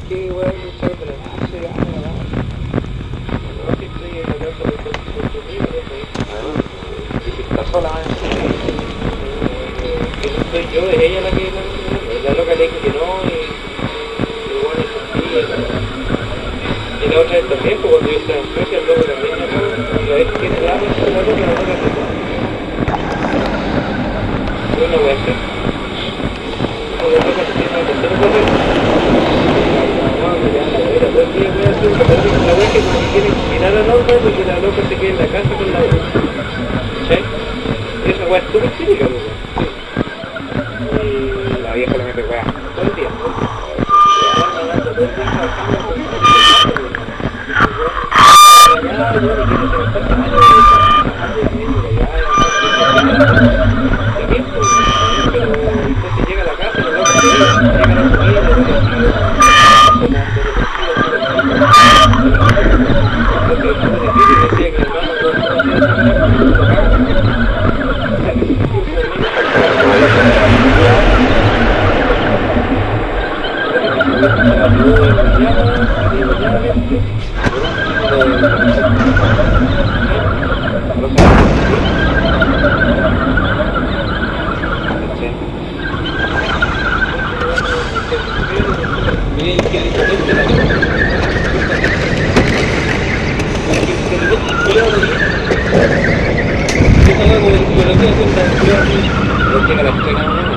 qué weón, mucho de la casa, ya, no, que estoy en la casa de tu amigo, y si está sola, que no soy yo, es ella la que la loca le dijo que no, y bueno, y la otra vez también, pues cuando yo estaba en Suecia, el loco también me acuerdo, y a veces tiene la loca, la loca, y una wea así. Como la loca tiene una tercera cosa, la wea que como que tiene que mirar a la otra porque la loca se queda en la casa con la otra. ¿Sí? Y esa wea es súper cínica, loco. Y la vieja le mete wea todo el día. Llega a la casa, llega la llega la estrella.